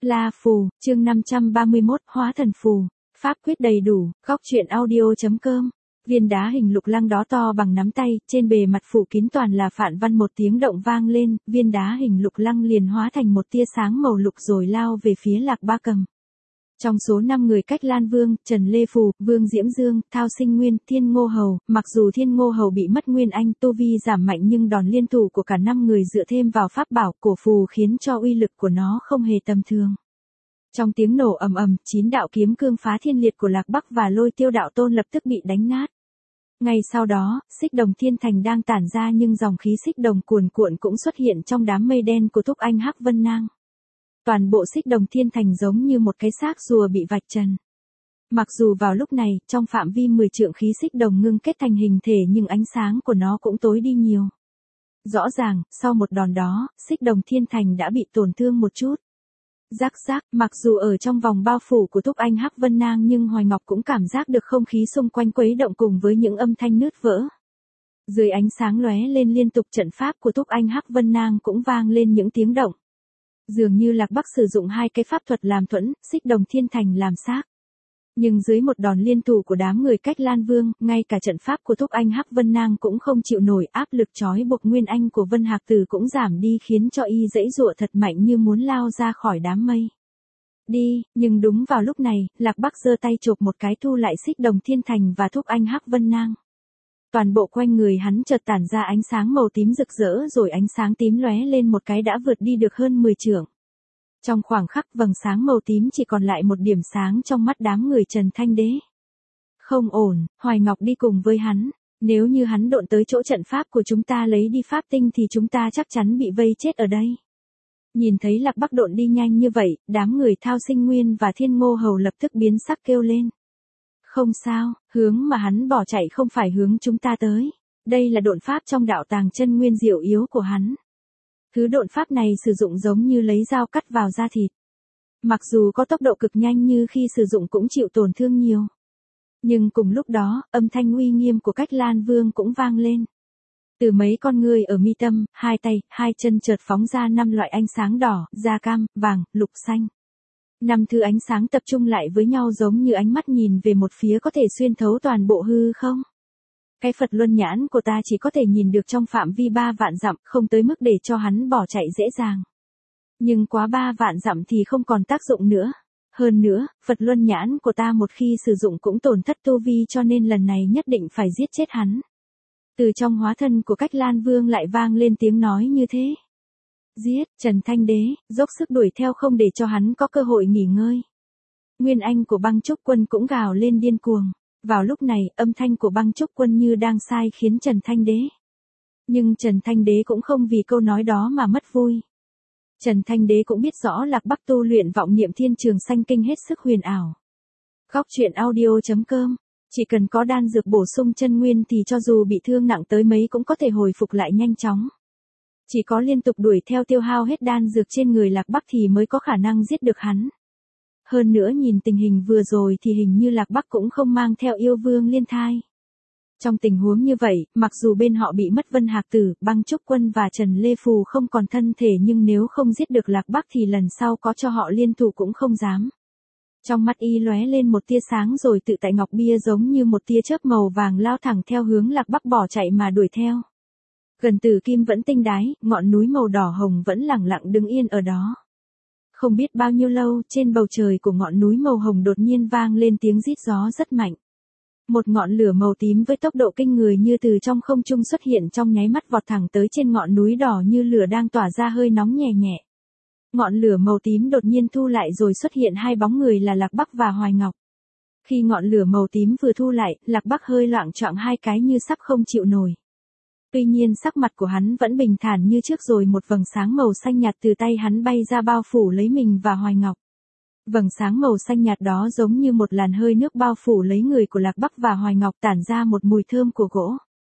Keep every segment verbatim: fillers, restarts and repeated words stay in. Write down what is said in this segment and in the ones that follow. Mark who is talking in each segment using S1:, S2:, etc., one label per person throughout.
S1: La phù, chương năm trăm ba mươi mốt, hóa thần phù. Pháp quyết đầy đủ, góc truyện audio.com. Viên đá hình lục lăng đó to bằng nắm tay, trên bề mặt phủ kín toàn là phạn văn. Một tiếng động vang lên, viên đá hình lục lăng liền hóa thành một tia sáng màu lục rồi lao về phía Lạc Ba Cầm. Trong số năm người cách Lan Vương, Trần Lê Phù, Vương Diễm Dương, Thao Sinh Nguyên, Thiên Ngô Hầu, mặc dù Thiên Ngô Hầu bị mất nguyên anh, tu vi giảm mạnh nhưng đòn liên thủ của cả năm người dựa thêm vào pháp bảo cổ phù khiến cho uy lực của nó không hề tầm thường. Trong tiếng nổ ầm ầm, chín đạo kiếm cương phá thiên liệt của Lạc Bắc và Lôi Tiêu đạo tôn lập tức bị đánh nát. Ngay sau đó, xích đồng thiên thành đang tản ra nhưng dòng khí xích đồng cuồn cuộn cũng xuất hiện trong đám mây đen của Thúc Anh Hắc Vân Nang. Toàn bộ xích đồng thiên thành giống như một cái xác rùa bị vạch trần. Mặc dù vào lúc này, trong phạm vi mười trượng khí xích đồng ngưng kết thành hình thể nhưng ánh sáng của nó cũng tối đi nhiều. Rõ ràng, sau một đòn đó, xích đồng thiên thành đã bị tổn thương một chút. Rắc rắc, mặc dù ở trong vòng bao phủ của Thúc Anh Hắc Vân Nang nhưng Hoài Ngọc cũng cảm giác được không khí xung quanh quấy động cùng với những âm thanh nứt vỡ. Dưới ánh sáng lóe lên liên tục, trận pháp của Thúc Anh Hắc Vân Nang cũng vang lên những tiếng động. Dường như Lạc Bắc sử dụng hai cái pháp thuật làm thuẫn, xích đồng thiên thành làm xác. Nhưng dưới một đòn liên thủ của đám người cách Lan Vương, ngay cả trận pháp của Thúc Anh Hắc Vân Nang cũng không chịu nổi, áp lực trói buộc nguyên anh của Vân Hạc Tử cũng giảm đi khiến cho y dãy dụa thật mạnh như muốn lao ra khỏi đám mây. Đi, nhưng đúng vào lúc này, Lạc Bắc giơ tay chộp một cái thu lại xích đồng thiên thành và Thúc Anh Hắc Vân Nang. Toàn bộ quanh người hắn chợt tản ra ánh sáng màu tím rực rỡ rồi ánh sáng tím lóe lên một cái đã vượt đi được hơn mười trượng. Trong khoảng khắc vầng sáng màu tím chỉ còn lại một điểm sáng trong mắt đám người Trần Thanh Đế. Không ổn, Hoài Ngọc đi cùng với hắn. Nếu như hắn độn tới chỗ trận pháp của chúng ta lấy đi pháp tinh thì chúng ta chắc chắn bị vây chết ở đây. Nhìn thấy Lạc Bắc độn đi nhanh như vậy, đám người Thao Sinh Nguyên và Thiên Ngô Hầu lập tức biến sắc kêu lên. Không sao, hướng mà hắn bỏ chạy không phải hướng chúng ta tới. Đây là độn pháp trong đạo tàng chân nguyên diệu yếu của hắn. Thứ độn pháp này sử dụng giống như lấy dao cắt vào da thịt. Mặc dù có tốc độ cực nhanh như khi sử dụng cũng chịu tổn thương nhiều. Nhưng cùng lúc đó, âm thanh uy nghiêm của cách Lan Vương cũng vang lên. Từ mấy con người ở mi tâm, hai tay, hai chân chợt phóng ra năm loại ánh sáng đỏ, da cam, vàng, lục xanh. Năm thứ ánh sáng tập trung lại với nhau giống như ánh mắt nhìn về một phía có thể xuyên thấu toàn bộ hư không. Cái Phật luân nhãn của ta chỉ có thể nhìn được trong phạm vi ba vạn dặm, không tới mức để cho hắn bỏ chạy dễ dàng. Nhưng quá ba vạn dặm thì không còn tác dụng nữa. Hơn nữa, Phật luân nhãn của ta một khi sử dụng cũng tổn thất tu vi cho nên lần này nhất định phải giết chết hắn. Từ trong hóa thân của cách Lan Vương lại vang lên tiếng nói như thế. Giết, Trần Thanh Đế, dốc sức đuổi theo không để cho hắn có cơ hội nghỉ ngơi. Nguyên anh của Băng Trúc Quân cũng gào lên điên cuồng. Vào lúc này, âm thanh của Băng Trúc Quân như đang sai khiến Trần Thanh Đế. Nhưng Trần Thanh Đế cũng không vì câu nói đó mà mất vui. Trần Thanh Đế cũng biết rõ Lạc Bắc tu luyện vọng niệm thiên trường sanh kinh hết sức huyền ảo. Góc truyện audio.com. Chỉ cần có đan dược bổ sung chân nguyên thì cho dù bị thương nặng tới mấy cũng có thể hồi phục lại nhanh chóng. Chỉ có liên tục đuổi theo tiêu hao hết đan dược trên người Lạc Bắc thì mới có khả năng giết được hắn. Hơn nữa nhìn tình hình vừa rồi thì hình như Lạc Bắc cũng không mang theo yêu vương liên thai. Trong tình huống như vậy, mặc dù bên họ bị mất Vân Hạc Tử, Băng Trúc Quân và Trần Lê Phù không còn thân thể nhưng nếu không giết được Lạc Bắc thì lần sau có cho họ liên thủ cũng không dám. Trong mắt y lóe lên một tia sáng rồi tự tại ngọc bia giống như một tia chớp màu vàng lao thẳng theo hướng Lạc Bắc bỏ chạy mà đuổi theo. Gần Tử Kim vẫn tinh đái, ngọn núi màu đỏ hồng vẫn lẳng lặng đứng yên ở đó. Không biết bao nhiêu lâu, trên bầu trời của ngọn núi màu hồng đột nhiên vang lên tiếng rít gió rất mạnh. Một ngọn lửa màu tím với tốc độ kinh người như từ trong không trung xuất hiện trong nháy mắt vọt thẳng tới trên ngọn núi đỏ như lửa đang tỏa ra hơi nóng nhẹ nhẹ. Ngọn lửa màu tím đột nhiên thu lại rồi xuất hiện hai bóng người là Lạc Bắc và Hoài Ngọc. Khi ngọn lửa màu tím vừa thu lại, Lạc Bắc hơi loạng choạng hai cái như sắp không chịu nổi. Tuy nhiên sắc mặt của hắn vẫn bình thản như trước rồi một vầng sáng màu xanh nhạt từ tay hắn bay ra bao phủ lấy mình và Hoài Ngọc. Vầng sáng màu xanh nhạt đó giống như một làn hơi nước bao phủ lấy người của Lạc Bắc và Hoài Ngọc tản ra một mùi thơm của gỗ.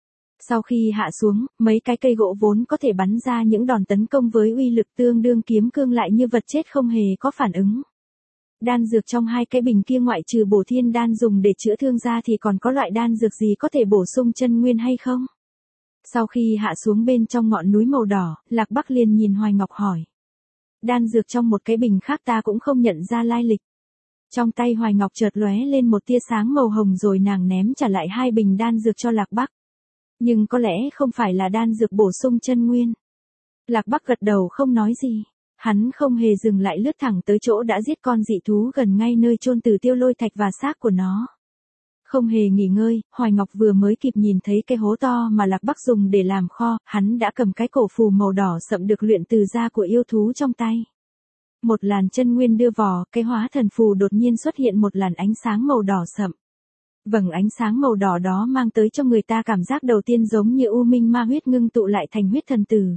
S1: Sau khi hạ xuống, mấy cái cây gỗ vốn có thể bắn ra những đòn tấn công với uy lực tương đương kiếm cương lại như vật chết không hề có phản ứng. Đan dược trong hai cái bình kia ngoại trừ bổ thiên đan dùng để chữa thương ra thì còn có loại đan dược gì có thể bổ sung chân nguyên hay không? Sau khi hạ xuống bên trong ngọn núi màu đỏ, Lạc Bắc liền nhìn Hoài Ngọc hỏi. đan dược trong một cái bình khác ta cũng không nhận ra lai lịch. Trong tay Hoài Ngọc chợt lóe lên một tia sáng màu hồng rồi nàng ném trả lại hai bình đan dược cho Lạc Bắc. Nhưng có lẽ không phải là đan dược bổ sung chân nguyên. Lạc Bắc gật đầu không nói gì. Hắn không hề dừng lại lướt thẳng tới chỗ đã giết con dị thú gần ngay nơi chôn Tử Tiêu Lôi Thạch và xác của nó. Không hề nghỉ ngơi, Hoài Ngọc vừa mới kịp nhìn thấy cái hố to mà Lạc Bắc dùng để làm kho, hắn đã cầm cái cổ phù màu đỏ sậm được luyện từ da của yêu thú trong tay. Một làn chân nguyên đưa vò, cái hóa thần phù đột nhiên xuất hiện một làn ánh sáng màu đỏ sậm. Vầng ánh sáng màu đỏ đó mang tới cho người ta cảm giác đầu tiên giống như u minh ma huyết ngưng tụ lại thành huyết thần tử.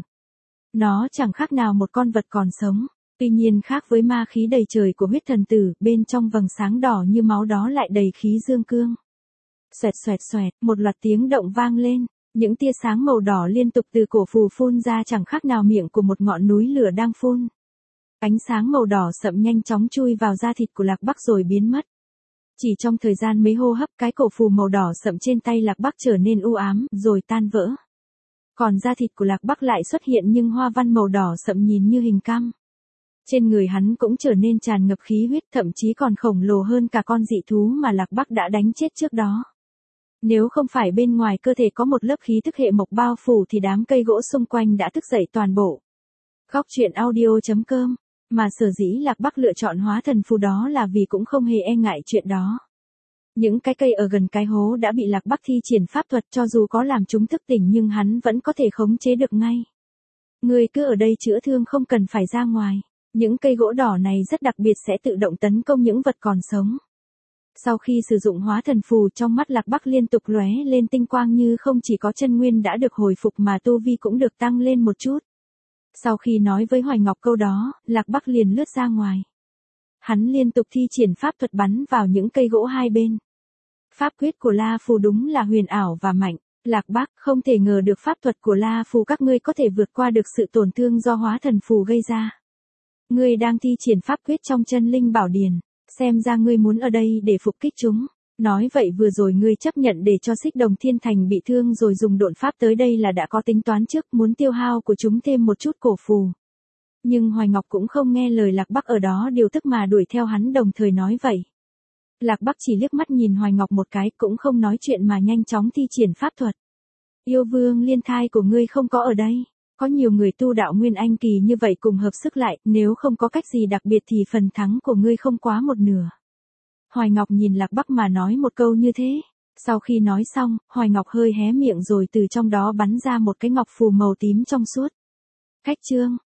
S1: Nó chẳng khác nào một con vật còn sống, tuy nhiên khác với ma khí đầy trời của huyết thần tử, bên trong vầng sáng đỏ như máu đó lại đầy khí dương cương. Xoẹt xoẹt xoẹt, một loạt tiếng động vang lên, những tia sáng màu đỏ liên tục từ cổ phù phun ra chẳng khác nào miệng của một ngọn núi lửa đang phun. Ánh sáng màu đỏ sậm nhanh chóng chui vào da thịt của Lạc Bắc rồi biến mất. Chỉ trong thời gian mấy hô hấp, cái cổ phù màu đỏ sậm trên tay Lạc Bắc trở nên u ám, rồi tan vỡ. Còn da thịt của Lạc Bắc lại xuất hiện nhưng hoa văn màu đỏ sậm nhìn như hình cam. Trên người hắn cũng trở nên tràn ngập khí huyết, thậm chí còn khổng lồ hơn cả con dị thú mà Lạc Bắc đã đánh chết trước đó. Nếu không phải bên ngoài cơ thể có một lớp khí tức hệ mộc bao phủ thì đám cây gỗ xung quanh đã thức dậy toàn bộ. Góc truyện audio chấm com. Mà sở dĩ Lạc Bắc lựa chọn hóa thần phù đó là vì cũng không hề e ngại chuyện đó. Những cái cây ở gần cái hố đã bị Lạc Bắc thi triển pháp thuật, cho dù có làm chúng thức tỉnh nhưng hắn vẫn có thể khống chế được ngay. Ngươi cứ ở đây chữa thương không cần phải ra ngoài. Những cây gỗ đỏ này rất đặc biệt sẽ tự động tấn công những vật còn sống. Sau khi sử dụng hóa thần phù, trong mắt Lạc Bắc liên tục lóe lên tinh quang, như không chỉ có chân nguyên đã được hồi phục mà tu vi cũng được tăng lên một chút. Sau khi nói với Hoài Ngọc câu đó, Lạc Bắc liền lướt ra ngoài. Hắn liên tục thi triển pháp thuật bắn vào những cây gỗ hai bên. Pháp quyết của La Phù đúng là huyền ảo và mạnh. Lạc Bắc, không thể ngờ được pháp thuật của La Phù các ngươi có thể vượt qua được sự tổn thương do hóa thần phù gây ra. Ngươi đang thi triển pháp quyết trong chân linh bảo điển, xem ra ngươi muốn ở đây để phục kích chúng. Nói vậy vừa rồi ngươi chấp nhận để cho Xích Đồng Thiên Thành bị thương rồi dùng độn pháp tới đây là đã có tính toán trước, muốn tiêu hao của chúng thêm một chút cổ phù. Nhưng Hoài Ngọc cũng không nghe lời Lạc Bắc ở đó điều tức mà đuổi theo hắn đồng thời nói vậy. Lạc Bắc chỉ liếc mắt nhìn Hoài Ngọc một cái, cũng không nói chuyện mà nhanh chóng thi triển pháp thuật. Yêu vương liên thai của ngươi không có ở đây. Có nhiều người tu đạo Nguyên Anh kỳ như vậy cùng hợp sức lại, nếu không có cách gì đặc biệt thì phần thắng của ngươi không quá một nửa. Hoài Ngọc nhìn Lạc Bắc mà nói một câu như thế. Sau khi nói xong, Hoài Ngọc hơi hé miệng rồi từ trong đó bắn ra một cái ngọc phù màu tím trong suốt. Khách chương